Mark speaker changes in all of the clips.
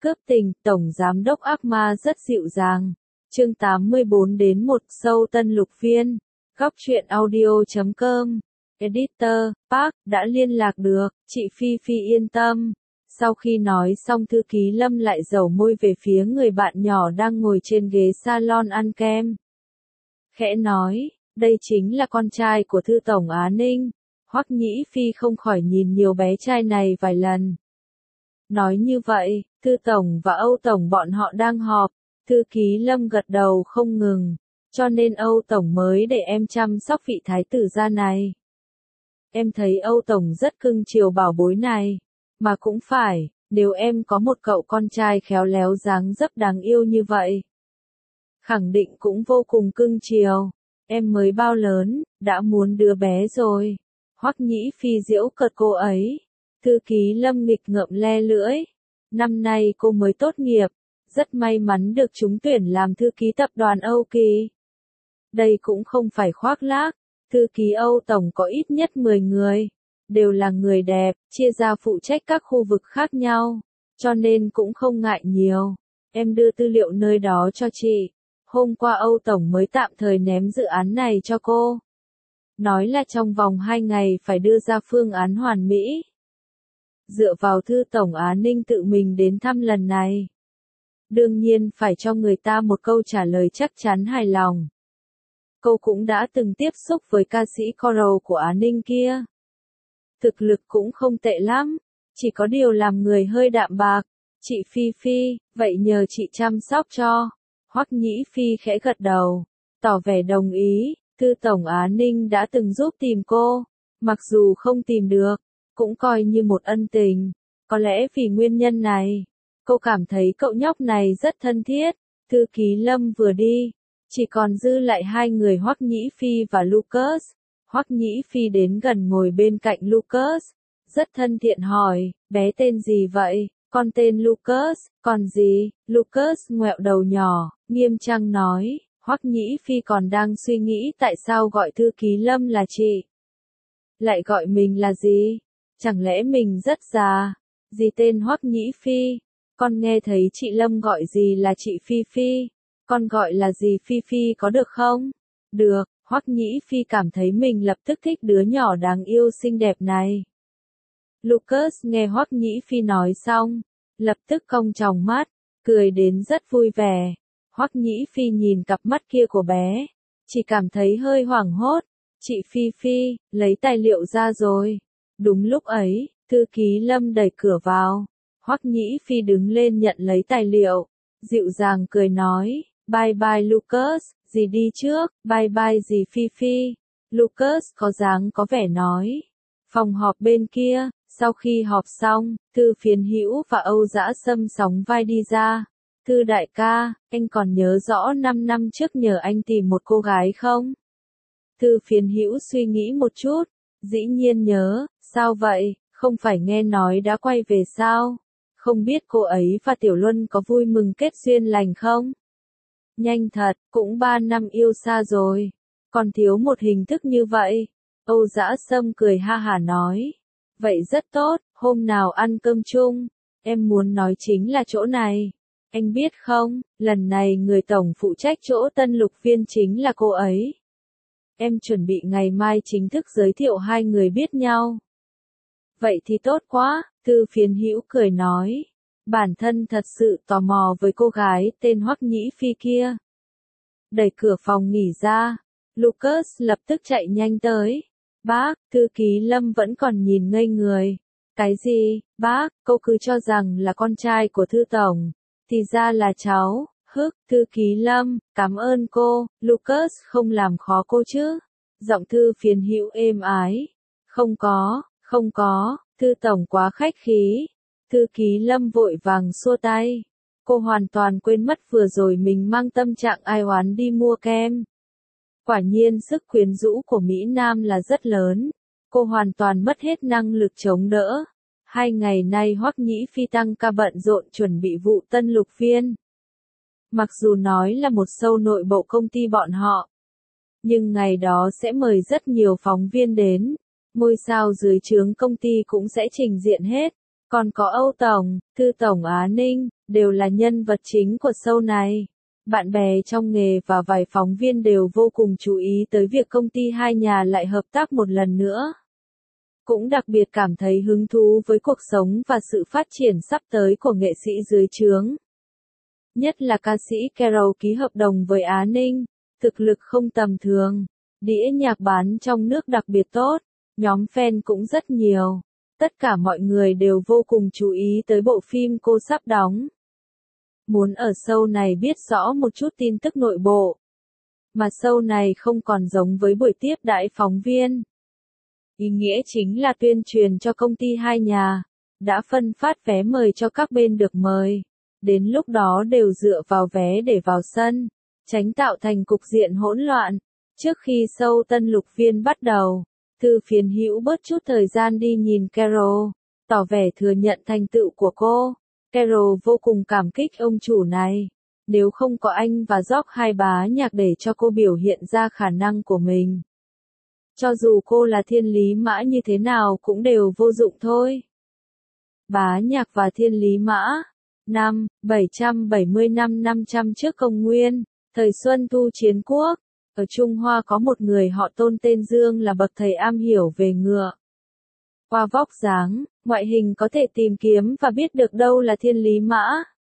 Speaker 1: Cướp tình, Tổng Giám đốc ác ma rất dịu dàng. Chương 84-1 Sâu Tân Lục Viên. Góc truyện audio.com. Editor, Park, đã liên lạc được, chị Phi Phi yên tâm. Sau khi nói xong thư ký Lâm lại dẩu môi về phía người bạn nhỏ đang ngồi trên ghế salon ăn kem. Khẽ nói, đây chính là con trai của Thư Tổng Á Ninh. Hoắc Nhĩ Phi không khỏi nhìn nhiều bé trai này vài lần. Nói như vậy, Thư Tổng và Âu Tổng bọn họ đang họp, thư ký Lâm gật đầu không ngừng, cho nên Âu Tổng mới để em chăm sóc vị thái tử gia này. Em thấy Âu Tổng rất cưng chiều bảo bối này, mà cũng phải, nếu em có một cậu con trai khéo léo dáng dấp đáng yêu như vậy. Khẳng định cũng vô cùng cưng chiều, em mới bao lớn, đã muốn đứa bé rồi. Hoắc Nhĩ Phi giễu cợt cô ấy. Thư ký Lâm nghịch ngợm le lưỡi. Năm nay cô mới tốt nghiệp, rất may mắn được trúng tuyển làm thư ký tập đoàn Âu Kỳ. Đây cũng không phải khoác lác, thư ký Âu Tổng có ít nhất 10 người, đều là người đẹp, chia ra phụ trách các khu vực khác nhau, cho nên cũng không ngại nhiều. Em đưa tư liệu nơi đó cho chị. Hôm qua Âu Tổng mới tạm thời ném dự án này cho cô. Nói là trong vòng 2 ngày phải đưa ra phương án hoàn mỹ. Dựa vào Thư Tổng Á Ninh tự mình đến thăm lần này. Đương nhiên phải cho người ta một câu trả lời chắc chắn hài lòng. Cô cũng đã từng tiếp xúc với ca sĩ Coral của Á Ninh kia. Thực lực cũng không tệ lắm, chỉ có điều làm người hơi đạm bạc. Chị Phi Phi, vậy nhờ chị chăm sóc cho. Hoắc Nhĩ Phi khẽ gật đầu, tỏ vẻ đồng ý. Thư Tổng Á Ninh đã từng giúp tìm cô, mặc dù không tìm được, cũng coi như một ân tình. Có lẽ vì nguyên nhân này, cô cảm thấy cậu nhóc này rất thân thiết. Thư ký Lâm vừa đi, chỉ còn dư lại hai người Hoắc Nhĩ Phi và Lucas. Hoắc Nhĩ Phi đến gần ngồi bên cạnh Lucas, rất thân thiện hỏi, bé tên gì vậy? Con tên Lucas. Còn gì? Lucas ngoẹo đầu nhỏ, nghiêm trang nói. Hoắc Nhĩ Phi còn đang suy nghĩ tại sao gọi thư ký Lâm là chị. Lại gọi mình là gì? Chẳng lẽ mình rất già? Gì tên Hoắc Nhĩ Phi? Con nghe thấy chị Lâm gọi gì là chị Phi Phi. Con gọi là gì Phi Phi có được không? Được, Hoắc Nhĩ Phi cảm thấy mình lập tức thích đứa nhỏ đáng yêu xinh đẹp này. Lucas nghe Hoắc Nhĩ Phi nói xong, lập tức cong tròng mắt, cười đến rất vui vẻ. Hoắc Nhĩ Phi nhìn cặp mắt kia của bé, chỉ cảm thấy hơi hoảng hốt. Chị Phi Phi, lấy tài liệu ra rồi. Đúng lúc ấy, thư ký Lâm đẩy cửa vào. Hoắc Nhĩ Phi đứng lên nhận lấy tài liệu, dịu dàng cười nói, bye bye Lucas, dì đi trước, bye bye dì Phi Phi. Lucas có dáng có vẻ nói. Phòng họp bên kia, sau khi họp xong, Thư Phiến Hữu và Âu Dã Sâm sóng vai đi ra. Thư đại ca, anh còn nhớ rõ 5 năm trước nhờ anh tìm một cô gái không? Thư Phiến Hữu suy nghĩ một chút, dĩ nhiên nhớ, sao vậy, không phải nghe nói đã quay về sao? Không biết cô ấy và Tiểu Luân có vui mừng kết duyên lành không? Nhanh thật, cũng 3 năm yêu xa rồi, còn thiếu một hình thức như vậy. Âu Dã Sâm cười ha hả nói, vậy rất tốt, hôm nào ăn cơm chung, em muốn nói chính là chỗ này. Anh biết không, lần này người tổng phụ trách chỗ Tân Lục Viên chính là cô ấy. Em chuẩn bị ngày mai chính thức giới thiệu hai người biết nhau. Vậy thì tốt quá, Thư Phiến Hữu cười nói. Bản thân thật sự tò mò với cô gái tên Hoắc Nhĩ Phi kia. Đẩy cửa phòng nghỉ ra, Lucas lập tức chạy nhanh tới. Bác, thư ký Lâm vẫn còn nhìn ngây người. Cái gì, bác, cô cứ cho rằng là con trai của Thư Tổng. Thì ra là cháu. Thư ký Lâm, cảm ơn cô. Lucas không làm khó cô chứ? Giọng Thư Phiến Hữu êm ái. Không có, Thư Tổng quá khách khí. Thư ký Lâm vội vàng xua tay. Cô hoàn toàn quên mất vừa rồi mình mang tâm trạng ai oán đi mua kem. Quả nhiên sức quyến rũ của Mỹ Nam là rất lớn. Cô hoàn toàn mất hết năng lực chống đỡ. 2 ngày nay Hoắc Nhĩ Phi tăng ca bận rộn chuẩn bị vụ Tân Lục Viên. Mặc dù nói là một show nội bộ công ty bọn họ, nhưng ngày đó sẽ mời rất nhiều phóng viên đến. Ngôi sao dưới trướng công ty cũng sẽ trình diện hết. Còn có Âu Tổng, Thư Tổng Á Ninh, đều là nhân vật chính của show này. Bạn bè trong nghề và vài phóng viên đều vô cùng chú ý tới việc công ty hai nhà lại hợp tác một lần nữa. Cũng đặc biệt cảm thấy hứng thú với cuộc sống và sự phát triển sắp tới của nghệ sĩ dưới trướng. Nhất là ca sĩ Carol ký hợp đồng với Á Ninh, thực lực không tầm thường, đĩa nhạc bán trong nước đặc biệt tốt, nhóm fan cũng rất nhiều. Tất cả mọi người đều vô cùng chú ý tới bộ phim cô sắp đóng. Muốn ở show này biết rõ một chút tin tức nội bộ. Mà show này không còn giống với buổi tiếp đãi phóng viên. Ý nghĩa chính là tuyên truyền cho công ty hai nhà, đã phân phát vé mời cho các bên được mời. Đến lúc đó đều dựa vào vé để vào sân, tránh tạo thành cục diện hỗn loạn. Trước khi show Tân Lục Viên bắt đầu, Thư Phiến Hữu bớt chút thời gian đi nhìn Carol, tỏ vẻ thừa nhận thành tựu của cô. Carol vô cùng cảm kích ông chủ này. Nếu không có anh và George hai bá nhạc để cho cô biểu hiện ra khả năng của mình, cho dù cô là thiên lý mã như thế nào cũng đều vô dụng thôi. Bá nhạc và thiên lý mã. Năm 770 năm 500 trước công nguyên, thời Xuân Thu Chiến Quốc, ở Trung Hoa có một người họ Tôn tên Dương là bậc thầy am hiểu về ngựa. Qua vóc dáng, ngoại hình có thể tìm kiếm và biết được đâu là thiên lý mã.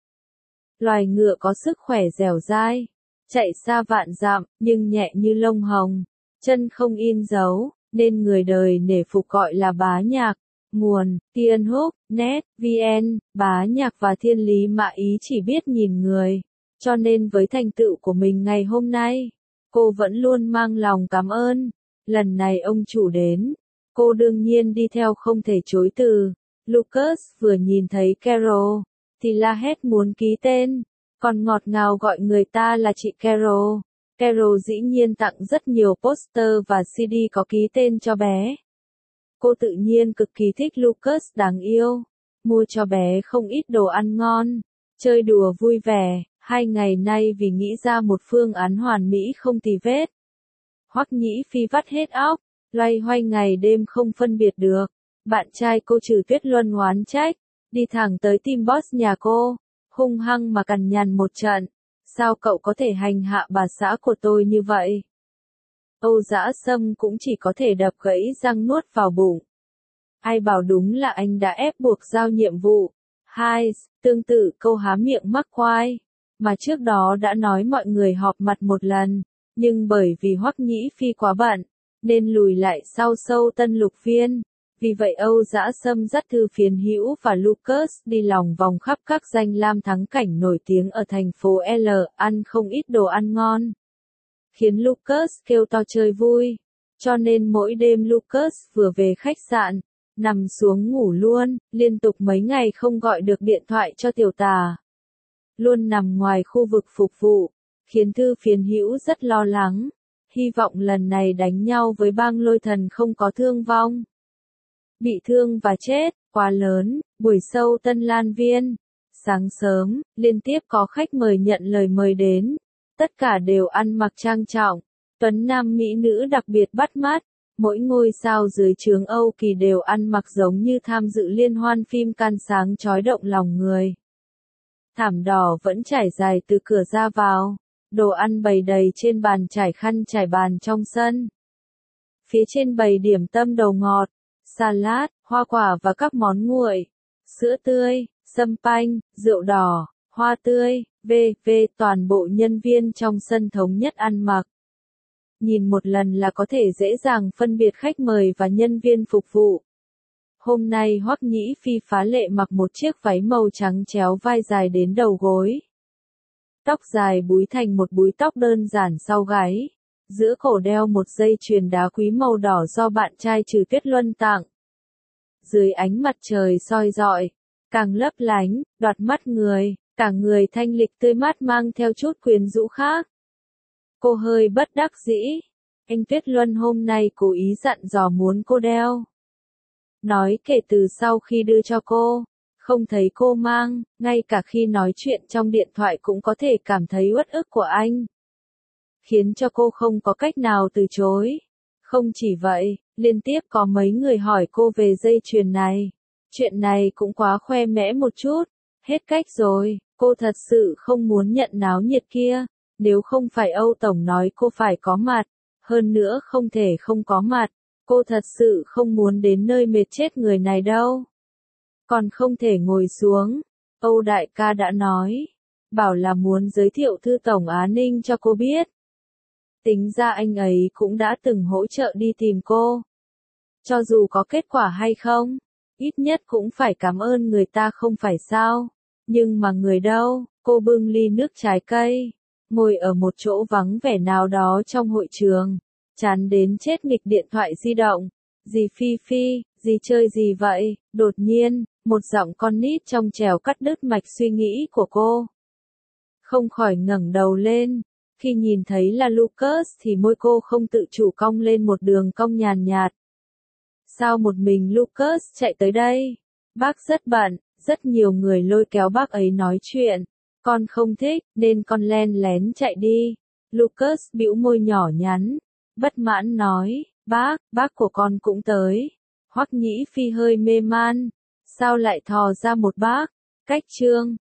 Speaker 1: Loài ngựa có sức khỏe dẻo dai, chạy xa vạn dặm, nhưng nhẹ như lông hồng, chân không in dấu, nên người đời nể phục gọi là bá nhạc. Nguồn, Tiên Húc, Net, VN, bá nhạc và thiên lý mã ý chỉ biết nhìn người. Cho nên với thành tựu của mình ngày hôm nay, cô vẫn luôn mang lòng cảm ơn. Lần này ông chủ đến, cô đương nhiên đi theo không thể chối từ. Lucas vừa nhìn thấy Carol, thì la hét muốn ký tên, còn ngọt ngào gọi người ta là chị Carol. Carol dĩ nhiên tặng rất nhiều poster và CD có ký tên cho bé. Cô tự nhiên cực kỳ thích Lucas đáng yêu, mua cho bé không ít đồ ăn ngon, chơi đùa vui vẻ. 2 ngày nay vì nghĩ ra một phương án hoàn mỹ không tì vết, Hoắc Nhĩ Phi vắt hết óc, loay hoay ngày đêm không phân biệt được. Bạn trai cô Trừ Tuyết Luân oán trách, đi thẳng tới team boss nhà cô, hung hăng mà cằn nhằn một trận. Sao cậu có thể hành hạ bà xã của tôi như vậy? Âu Dã Sâm cũng chỉ có thể đập gãy răng nuốt vào bụng. Ai bảo đúng là anh đã ép buộc giao nhiệm vụ. Hai, tương tự câu há miệng mắc khoai, mà trước đó đã nói mọi người họp mặt một lần, nhưng bởi vì Hoắc Nhĩ Phi quá bận, nên lùi lại sau show Tân Lục Viên. Vì vậy Âu Dã Sâm dắt Thư Phiến Hữu và Lucas đi lòng vòng khắp các danh lam thắng cảnh nổi tiếng ở thành phố L, ăn không ít đồ ăn ngon, khiến Lucas kêu to chơi vui. Cho nên mỗi đêm Lucas vừa về khách sạn, nằm xuống ngủ luôn, liên tục mấy ngày không gọi được điện thoại cho tiểu tà. Luôn nằm ngoài khu vực phục vụ, khiến Thư Phiến Hữu rất lo lắng. Hy vọng lần này đánh nhau với bang Lôi Thần không có thương vong. Bị thương và chết, quá lớn. Buổi show Tân Lan Viên. Sáng sớm, liên tiếp có khách mời nhận lời mời đến. Tất cả đều ăn mặc trang trọng, tuấn nam mỹ nữ đặc biệt bắt mắt. Mỗi ngôi sao dưới trướng Âu Kỳ đều ăn mặc giống như tham dự liên hoan phim can sáng chói động lòng người. Thảm đỏ vẫn trải dài từ cửa ra vào, đồ ăn bày đầy trên bàn trải khăn trải bàn trong sân. Phía trên bày điểm tâm đầu ngọt, salad, hoa quả và các món nguội, sữa tươi, sâm panh, rượu đỏ, hoa tươi, v.v. Toàn bộ nhân viên trong sân thống nhất ăn mặc. Nhìn một lần là có thể dễ dàng phân biệt khách mời và nhân viên phục vụ. Hôm nay Hoắc Nhĩ Phi phá lệ mặc một chiếc váy màu trắng chéo vai dài đến đầu gối. Tóc dài búi thành một búi tóc đơn giản sau gáy. Giữa cổ đeo một dây chuyền đá quý màu đỏ do bạn trai Trừ Tuyết Luân tặng. Dưới ánh mặt trời soi rọi, càng lấp lánh, đoạt mắt người, cả người thanh lịch tươi mát mang theo chút quyến rũ khác. Cô hơi bất đắc dĩ. Anh Tuyết Luân hôm nay cố ý dặn dò muốn cô đeo. Nói kể từ sau khi đưa cho cô, không thấy cô mang, ngay cả khi nói chuyện trong điện thoại cũng có thể cảm thấy uất ức của anh. Khiến cho cô không có cách nào từ chối. Không chỉ vậy, liên tiếp có mấy người hỏi cô về dây chuyền này. Chuyện này cũng quá khoe mẽ một chút. Hết cách rồi, Cô thật sự không muốn nhận náo nhiệt kia, nếu không phải Âu Tổng nói cô phải có mặt, hơn nữa không thể không có mặt, cô thật sự không muốn đến nơi mệt chết người này đâu. Còn không thể ngồi xuống, Âu đại ca đã nói, bảo là muốn giới thiệu thư tổng Á Ninh cho cô biết. Tính ra anh ấy cũng đã từng hỗ trợ đi tìm cô. Cho dù có kết quả hay không, ít nhất cũng phải cảm ơn người ta không phải sao. Nhưng mà người đâu, cô bưng ly nước trái cây, ngồi ở một chỗ vắng vẻ nào đó trong hội trường, chán đến chết nghịch điện thoại di động. Dì Phi Phi, dì chơi gì vậy? Đột nhiên, một giọng con nít trong trẻo cắt đứt mạch suy nghĩ của cô. Không khỏi ngẩng đầu lên, khi nhìn thấy là Lucas thì môi cô không tự chủ cong lên một đường cong nhàn nhạt. Sao một mình Lucas chạy tới đây? Bác rất bận, rất nhiều người lôi kéo bác ấy nói chuyện. Con không thích, nên con len lén chạy đi. Lucas bĩu môi nhỏ nhắn, bất mãn nói, bác của con cũng tới. Hoắc Nhĩ Phi hơi mê man, sao lại thò ra một bác? Cách Trương,